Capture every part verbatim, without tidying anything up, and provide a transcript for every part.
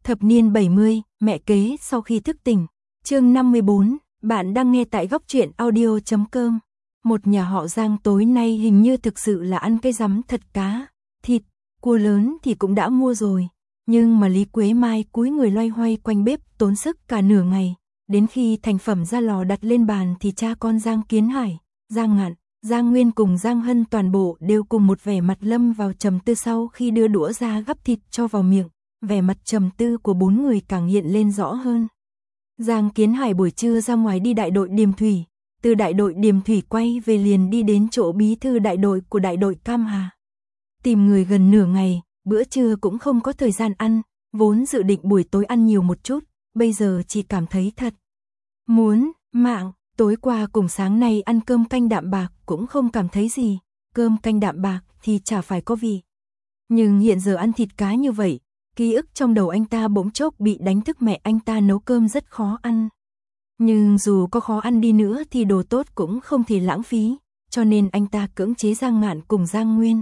Thập niên bảy mươi, mẹ kế sau khi thức tỉnh. Chương năm mươi bốn, bạn đang nghe tại góc truyện audio chấm com. Một nhà họ Giang tối nay hình như thực sự là ăn cái rắm thật cá, thịt, cua lớn thì cũng đã mua rồi. Nhưng mà Lý Quế Mai cúi người loay hoay quanh bếp tốn sức cả nửa ngày. Đến khi thành phẩm ra lò đặt lên bàn thì cha con Giang Kiến Hải, Giang Ngạn, Giang Nguyên cùng Giang Hân toàn bộ đều cùng một vẻ mặt lâm vào trầm tư sau khi đưa đũa ra gắp thịt cho vào miệng. Vẻ mặt trầm tư của bốn người càng hiện lên rõ hơn. Giang Kiến Hải buổi trưa ra ngoài đi đại đội Điềm Thủy, từ đại đội Điềm Thủy quay về liền đi đến chỗ bí thư đại đội của đại đội Cam Hà. Tìm người gần nửa ngày, bữa trưa cũng không có thời gian ăn, vốn dự định buổi tối ăn nhiều một chút, bây giờ chỉ cảm thấy thật muốn mạng. Tối qua cùng sáng nay ăn cơm canh đạm bạc cũng không cảm thấy gì, cơm canh đạm bạc thì chả phải có vị. Nhưng hiện giờ ăn thịt cá như vậy, ký ức trong đầu anh ta bỗng chốc bị đánh thức, mẹ anh ta nấu cơm rất khó ăn. Nhưng dù có khó ăn đi nữa thì đồ tốt cũng không thể lãng phí, cho nên anh ta cưỡng chế Giang Ngạn cùng Giang Nguyên.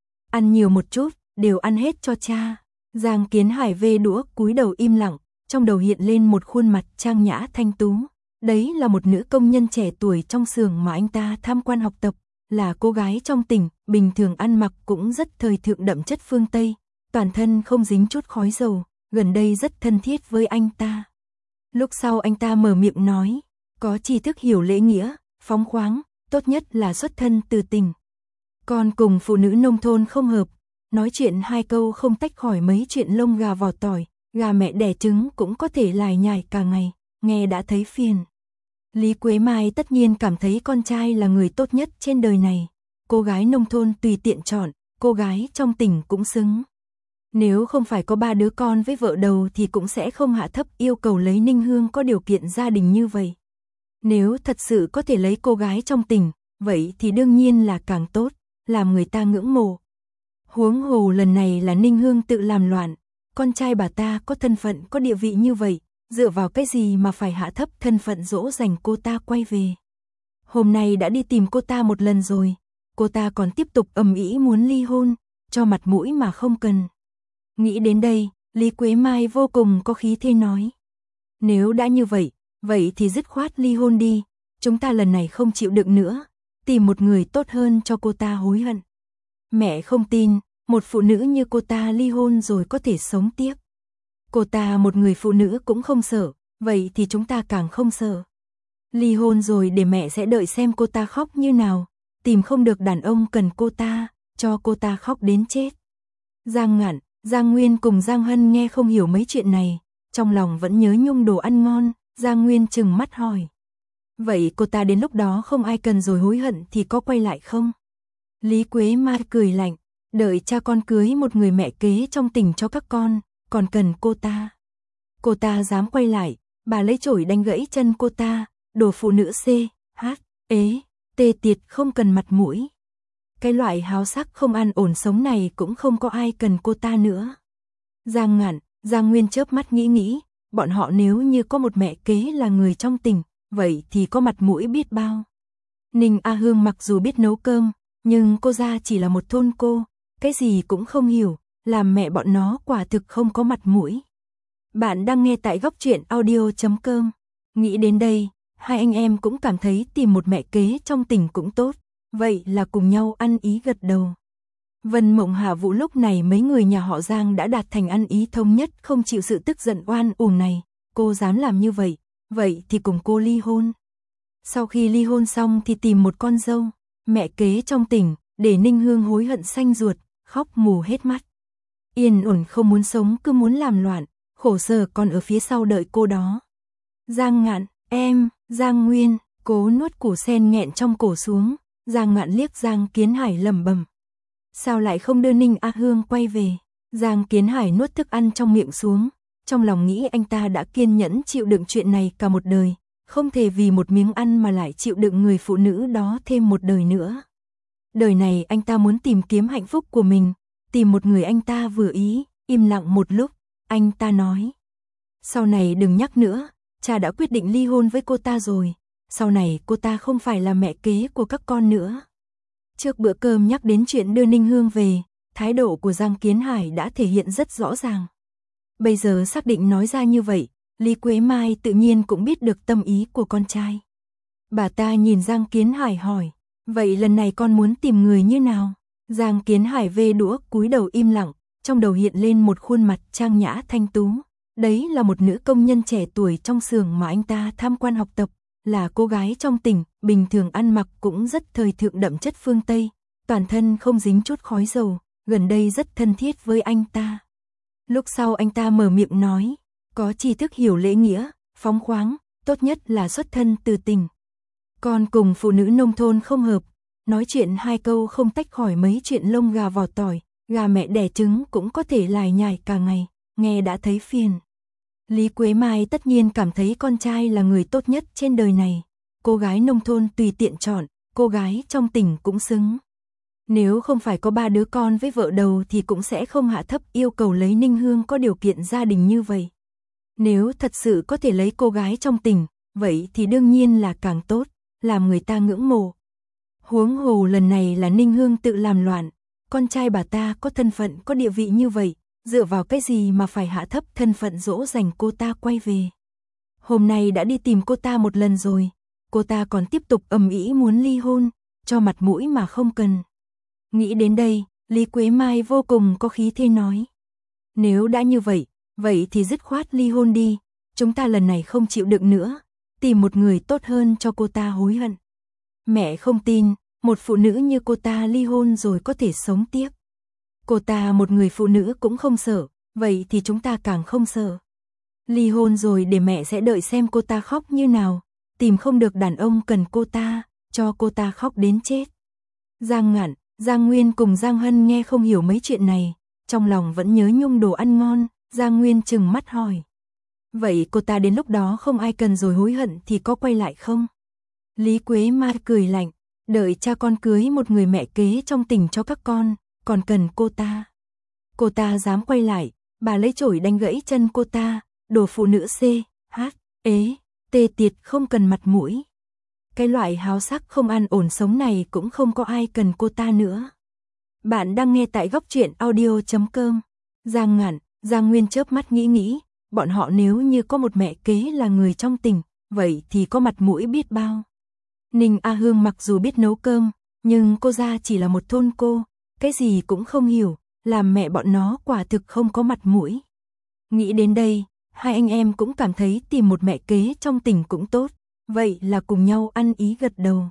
Ăn nhiều một chút, đều ăn hết cho cha. Giang Kiến Hải vê đũa cúi đầu im lặng, trong đầu hiện lên một khuôn mặt trang nhã thanh tú. Đấy là một nữ công nhân trẻ tuổi trong xưởng mà anh ta tham quan học tập, là cô gái trong tỉnh, bình thường ăn mặc cũng rất thời thượng đậm chất phương Tây, toàn thân không dính chút khói dầu, gần đây rất thân thiết với anh ta. Lúc sau anh ta mở miệng nói, có tri thức hiểu lễ nghĩa, phóng khoáng, tốt nhất là xuất thân từ tỉnh. Còn cùng phụ nữ nông thôn không hợp, nói chuyện hai câu không tách khỏi mấy chuyện lông gà vỏ tỏi, gà mẹ đẻ trứng cũng có thể lải nhải cả ngày, nghe đã thấy phiền. Lý Quế Mai tất nhiên cảm thấy con trai là người tốt nhất trên đời này, cô gái nông thôn tùy tiện chọn, cô gái trong tỉnh cũng xứng. Nếu không phải có ba đứa con với vợ đầu thì cũng sẽ không hạ thấp yêu cầu lấy Ninh Hương có điều kiện gia đình như vậy. Nếu thật sự có thể lấy cô gái trong tỉnh, vậy thì đương nhiên là càng tốt, làm người ta ngưỡng mộ. Huống hồ lần này là Ninh Hương tự làm loạn, con trai bà ta có thân phận có địa vị như vậy, dựa vào cái gì mà phải hạ thấp thân phận dỗ dành cô ta quay về. Hôm nay đã đi tìm cô ta một lần rồi, cô ta còn tiếp tục ầm ĩ muốn ly hôn, cho mặt mũi mà không cần. Nghĩ đến đây, Lý Quế Mai vô cùng có khí thế nói. Nếu đã như vậy, vậy thì dứt khoát ly hôn đi, chúng ta lần này không chịu đựng nữa, tìm một người tốt hơn cho cô ta hối hận. Mẹ không tin, một phụ nữ như cô ta ly hôn rồi có thể sống tiếp. Cô ta một người phụ nữ cũng không sợ, vậy thì chúng ta càng không sợ. Ly hôn rồi để mẹ sẽ đợi xem cô ta khóc như nào, tìm không được đàn ông cần cô ta, cho cô ta khóc đến chết. Giang Ngạn, Giang Nguyên cùng Giang Hân nghe không hiểu mấy chuyện này, trong lòng vẫn nhớ nhung đồ ăn ngon, Giang Nguyên trừng mắt hỏi. Vậy cô ta đến lúc đó không ai cần rồi hối hận thì có quay lại không? Lý Quế Mai cười lạnh, đợi cha con cưới một người mẹ kế trong tỉnh cho các con, còn cần cô ta. Cô ta dám quay lại, bà lấy chổi đánh gãy chân cô ta, đồ phụ nữ C, H, ế, tê tiệt không cần mặt mũi. Cái loại háo sắc không an ổn sống này cũng không có ai cần cô ta nữa. Giang Ngạn, Giang Nguyên chớp mắt nghĩ nghĩ, bọn họ nếu như có một mẹ kế là người trong tỉnh, vậy thì có mặt mũi biết bao. Ninh A Hương mặc dù biết nấu cơm, nhưng cô ra chỉ là một thôn cô, cái gì cũng không hiểu, làm mẹ bọn nó quả thực không có mặt mũi. Bạn đang nghe tại góc truyện audio chấm com. Nghĩ đến đây, hai anh em cũng cảm thấy tìm một mẹ kế trong tỉnh cũng tốt, vậy là cùng nhau ăn ý gật đầu. Vân Mộng Hạ Vũ lúc này mấy người nhà họ Giang đã đạt thành ăn ý thống nhất không chịu sự tức giận oan uổng này, cô dám làm như vậy, vậy thì cùng cô ly hôn. Sau khi ly hôn xong thì tìm một con dâu, mẹ kế trong tỉnh, để Ninh Hương hối hận xanh ruột, khóc mù hết mắt. Yên ổn không muốn sống cứ muốn làm loạn, khổ sở còn ở phía sau đợi cô đó. Giang Ngạn, em, Giang Nguyên, cố nuốt củ sen nghẹn trong cổ xuống, Giang Ngạn liếc Giang Kiến Hải lẩm bẩm. Sao lại không đưa Ninh A Hương quay về? Giang Kiến Hải nuốt thức ăn trong miệng xuống, trong lòng nghĩ anh ta đã kiên nhẫn chịu đựng chuyện này cả một đời, không thể vì một miếng ăn mà lại chịu đựng người phụ nữ đó thêm một đời nữa. Đời này anh ta muốn tìm kiếm hạnh phúc của mình, tìm một người anh ta vừa ý. Im lặng một lúc, anh ta nói. Sau này đừng nhắc nữa, cha đã quyết định ly hôn với cô ta rồi, sau này cô ta không phải là mẹ kế của các con nữa. Trước bữa cơm nhắc đến chuyện đưa Ninh Hương về, thái độ của Giang Kiến Hải đã thể hiện rất rõ ràng. Bây giờ xác định nói ra như vậy, Lý Quế Mai tự nhiên cũng biết được tâm ý của con trai. Bà ta nhìn Giang Kiến Hải hỏi, vậy lần này con muốn tìm người như nào? Giang Kiến Hải vê đũa cúi đầu im lặng, trong đầu hiện lên một khuôn mặt trang nhã thanh tú. Đấy là một nữ công nhân trẻ tuổi trong xưởng mà anh ta tham quan học tập, là cô gái trong tỉnh, bình thường ăn mặc cũng rất thời thượng đậm chất phương Tây, toàn thân không dính chút khói dầu, gần đây rất thân thiết với anh ta. Lúc sau anh ta mở miệng nói, có tri thức hiểu lễ nghĩa, phóng khoáng, tốt nhất là xuất thân từ tỉnh. Con cùng phụ nữ nông thôn không hợp, nói chuyện hai câu không tách khỏi mấy chuyện lông gà vỏ tỏi, gà mẹ đẻ trứng cũng có thể lải nhải cả ngày, nghe đã thấy phiền. Lý Quế Mai tất nhiên cảm thấy con trai là người tốt nhất trên đời này. Cô gái nông thôn tùy tiện chọn, cô gái trong tỉnh cũng xứng. Nếu không phải có ba đứa con với vợ đầu thì cũng sẽ không hạ thấp yêu cầu lấy Ninh Hương có điều kiện gia đình như vậy. Nếu thật sự có thể lấy cô gái trong tỉnh, vậy thì đương nhiên là càng tốt, làm người ta ngưỡng mộ. Huống hồ lần này là Ninh Hương tự làm loạn, con trai bà ta có thân phận có địa vị như vậy, dựa vào cái gì mà phải hạ thấp thân phận dỗ dành cô ta quay về. Hôm nay đã đi tìm cô ta một lần rồi, cô ta còn tiếp tục ầm ĩ muốn ly hôn, cho mặt mũi mà không cần. Nghĩ đến đây, Lý Quế Mai vô cùng có khí thế nói. Nếu đã như vậy, vậy thì dứt khoát ly hôn đi, chúng ta lần này không chịu đựng nữa, tìm một người tốt hơn cho cô ta hối hận. Mẹ không tin, một phụ nữ như cô ta ly hôn rồi có thể sống tiếp. Cô ta một người phụ nữ cũng không sợ, vậy thì chúng ta càng không sợ. Ly hôn rồi để mẹ sẽ đợi xem cô ta khóc như nào, tìm không được đàn ông cần cô ta, cho cô ta khóc đến chết. Giang Ngạn, Giang Nguyên cùng Giang Hân nghe không hiểu mấy chuyện này, trong lòng vẫn nhớ nhung đồ ăn ngon, Giang Nguyên trừng mắt hỏi. Vậy cô ta đến lúc đó không ai cần rồi hối hận thì có quay lại không? Lý Quế Mai cười lạnh, đợi cha con cưới một người mẹ kế trong tỉnh cho các con, còn cần cô ta. Cô ta dám quay lại, bà lấy chổi đánh gãy chân cô ta, đồ phụ nữ C, H, ế, tê tiệt không cần mặt mũi. Cái loại háo sắc không an ổn sống này cũng không có ai cần cô ta nữa. Bạn đang nghe tại góc truyện audio chấm com. Giang Ngạn, Giang Nguyên chớp mắt nghĩ nghĩ, bọn họ nếu như có một mẹ kế là người trong tỉnh, vậy thì có mặt mũi biết bao. Ninh A Hương mặc dù biết nấu cơm, nhưng cô ra chỉ là một thôn cô, cái gì cũng không hiểu, làm mẹ bọn nó quả thực không có mặt mũi. Nghĩ đến đây, hai anh em cũng cảm thấy tìm một mẹ kế trong tỉnh cũng tốt, vậy là cùng nhau ăn ý gật đầu.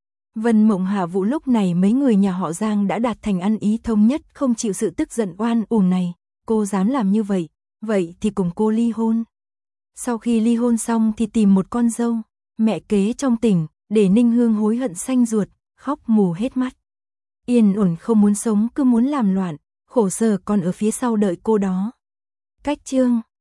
Vân Mộng Hạ Vũ lúc này mấy người nhà họ Giang đã đạt thành ăn ý thống nhất không chịu sự tức giận oan uổng này, cô dám làm như vậy, vậy thì cùng cô ly hôn. Sau khi ly hôn xong thì tìm một con dâu, mẹ kế trong tỉnh, để Ninh Hương hối hận xanh ruột, khóc mù hết mắt. Yên ổn không muốn sống cứ muốn làm loạn, khổ sở còn ở phía sau đợi cô đó. Cách chương